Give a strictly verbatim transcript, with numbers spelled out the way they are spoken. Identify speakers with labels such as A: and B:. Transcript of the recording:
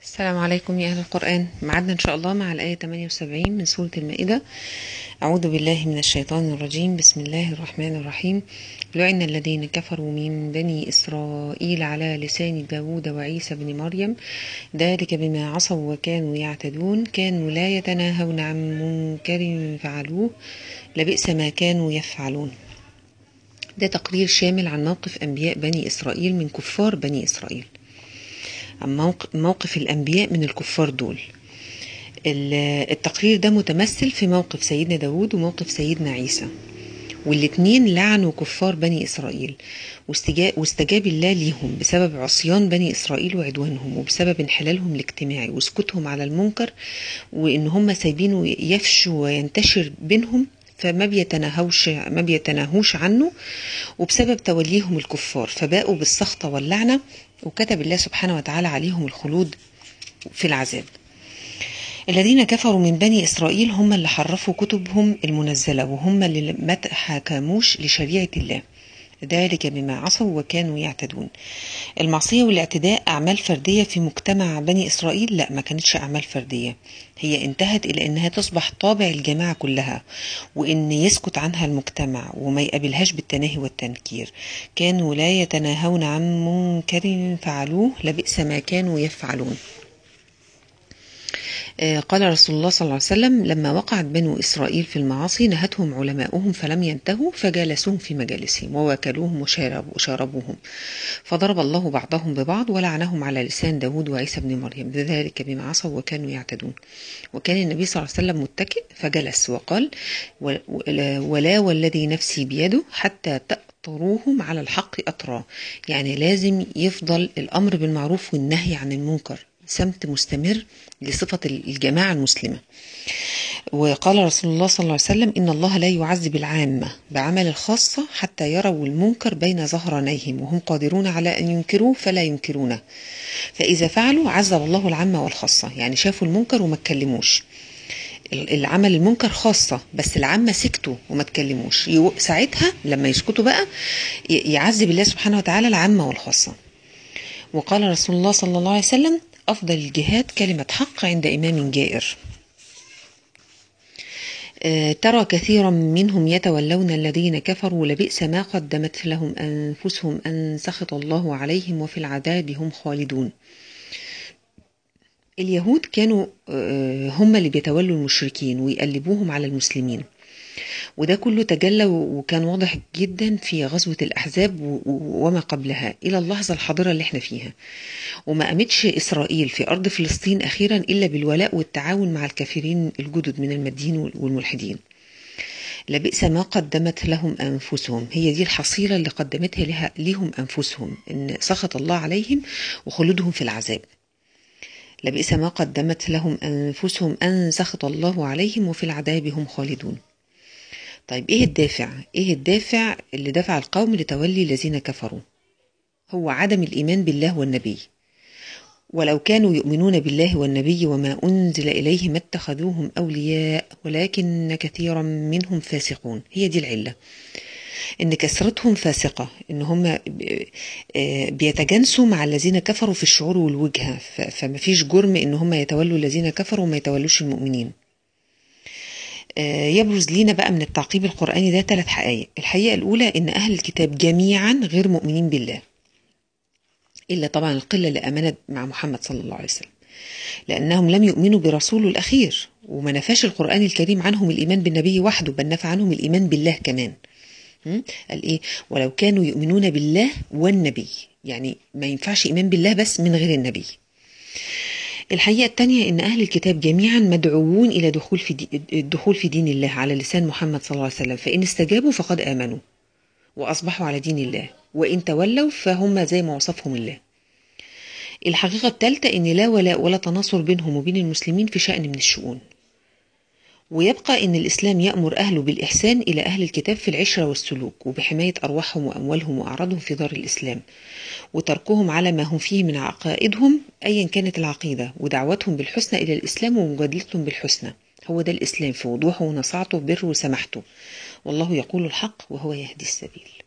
A: السلام عليكم يا أهل القرآن. معدنا إن شاء الله مع الآية ثمانية وسبعين من سورة المائدة. أعوذ بالله من الشيطان الرجيم. بسم الله الرحمن الرحيم. لعن الذين كفروا من بني إسرائيل على لسان داود وعيسى بن مريم ذلك بما عصوا وكانوا يعتدون كانوا لا يتناهون عن منكر فعلوه لبئس ما كانوا يفعلون. ده تقرير شامل عن موقف أنبياء بني إسرائيل من كفار بني إسرائيل، عن موقف الأنبياء من الكفار دول. التقرير ده متمثل في موقف سيدنا داود وموقف سيدنا عيسى، والاتنين لعنوا كفار بني إسرائيل واستجاب الله ليهم بسبب عصيان بني إسرائيل وعدوانهم، وبسبب انحلالهم الاجتماعي وسكوتهم على المنكر، وإن هم سايبينه يفشو وينتشر بينهم فما بيتناهوش ما بيتناهوش عنه، وبسبب توليهم الكفار فباءوا بالسخط واللعنة، وكتب الله سبحانه وتعالى عليهم الخلود في العذاب. الذين كفروا من بني إسرائيل هم اللي حرفوا كتبهم المنزلة، وهم اللي ما تحاكموش لشريعة الله، ذلك بما عصوا وكانوا يعتدون. المعصية والاعتداء أعمال فردية في مجتمع بني إسرائيل؟ لا، ما كانتش أعمال فردية، هي انتهت إلى أنها تصبح طابع الجماعة كلها، وإن يسكت عنها المجتمع وما يقابلهاش بالتناهي والتنكير. كانوا لا يتناهون عن منكر فعلوه لبئس ما كانوا يفعلون. قال رسول الله صلى الله عليه وسلم: لما وقعت بنو إسرائيل في المعاصي نهتهم علماؤهم فلم ينتهوا فجالسوهم في مجالسهم وواكلوهم وشاربوهم، فضرب الله بعضهم ببعض ولعنهم على لسان داود وعيسى بن مريم ذلك بما عصوا وكانوا يعتدون. وكان النبي صلى الله عليه وسلم متكئ فجلس وقال: ولا والذي نفسي بيده حتى تأطروهم على الحق أطرا. يعني لازم يفضل الأمر بالمعروف والنهي عن المنكر سمت مستمر لصفة الجماعة المسلمة. وقال رسول الله صلى الله عليه وسلم: إن الله لا يعذب العامة بعمل الخاصة حتى يروا المنكر بين ظهرانيهم وهم قادرون على أن ينكروه فلا ينكرونه، فإذا فعلوا عذب الله العامة والخاصة. يعني شافوا المنكر وما تكلموش، العمل المنكر خاصة بس العامة سكتوا وما تكلموش، ساعتها لما يسكتوا بقى يعذب الله سبحانه وتعالى العامة والخاصة. وقال رسول الله صلى الله عليه وسلم: أفضل الجهاد كلمة حق عند إمام جائر. أه ترى كثيرا منهم يتولون الذين كفروا لبئس ما قدمت لهم أنفسهم أن سخط الله عليهم وفي العذاب هم خالدون. اليهود كانوا أه هم اللي بيتولوا المشركين ويقلبوهم على المسلمين، وده كله تجلى وكان واضح جدا في غزوة الأحزاب وما قبلها إلى اللحظة الحاضرة اللي احنا فيها. وما قامتش إسرائيل في أرض فلسطين أخيرا إلا بالولاء والتعاون مع الكافرين الجدد من الماديين والملحدين. لبئس ما قدمت لهم أنفسهم، هي دي الحصيلة اللي قدمتها لها ليهم أنفسهم، إن سخط الله عليهم وخلودهم في العذاب. لبئس ما قدمت لهم أنفسهم أن سخط الله عليهم وفي العذاب هم خالدون. طيب ايه الدافع؟ ايه الدافع اللي دفع القوم لتولي الذين كفروا؟ هو عدم الإيمان بالله والنبي. ولو كانوا يؤمنون بالله والنبي وما أنزل إليه ما اتخذوهم أولياء ولكن كثيرا منهم فاسقون. هي دي العلة، إن كثرتهم فاسقة، إن هم بيتجانسوا مع الذين كفروا في الشعور والوجهة، فما فيش جرم إن هم يتولوا الذين كفروا وما يتولوش المؤمنين. يبرز لينا بقى من التعقيب القرآني ده ثلاث حقائق. الحقيقة الأولى إن أهل الكتاب جميعا غير مؤمنين بالله، إلا طبعا القلة اللي آمنت مع محمد صلى الله عليه وسلم، لأنهم لم يؤمنوا برسوله الأخير، وما نفاش القرآن الكريم عنهم الإيمان بالنبي وحده، بل نفى عنهم الإيمان بالله كمان. قال إيه؟ ولو كانوا يؤمنون بالله والنبي، يعني ما ينفعش إيمان بالله بس من غير النبي. الحقيقة الثانية إن أهل الكتاب جميعا مدعوون إلى دخول في دي الدخول في دين الله على لسان محمد صلى الله عليه وسلم، فإن استجابوا فقد آمنوا وأصبحوا على دين الله، وإن تولوا فهم زي ما وصفهم الله. الحقيقة الثالثة إن لا ولاء ولا تناصر بينهم وبين المسلمين في شأن من الشؤون. ويبقى إن الإسلام يأمر أهله بالإحسان إلى أهل الكتاب في العشرة والسلوك، وبحماية أرواحهم وأموالهم وأعراضهم في دار الإسلام، وتركهم على ما هم فيه من عقائدهم أيا كانت العقيدة، ودعوتهم بالحسنى إلى الإسلام ومجادلتهم بالحسنى. هو ده الإسلام في وضوحه ونصاعته بره وسماحته. والله يقول الحق وهو يهدي السبيل.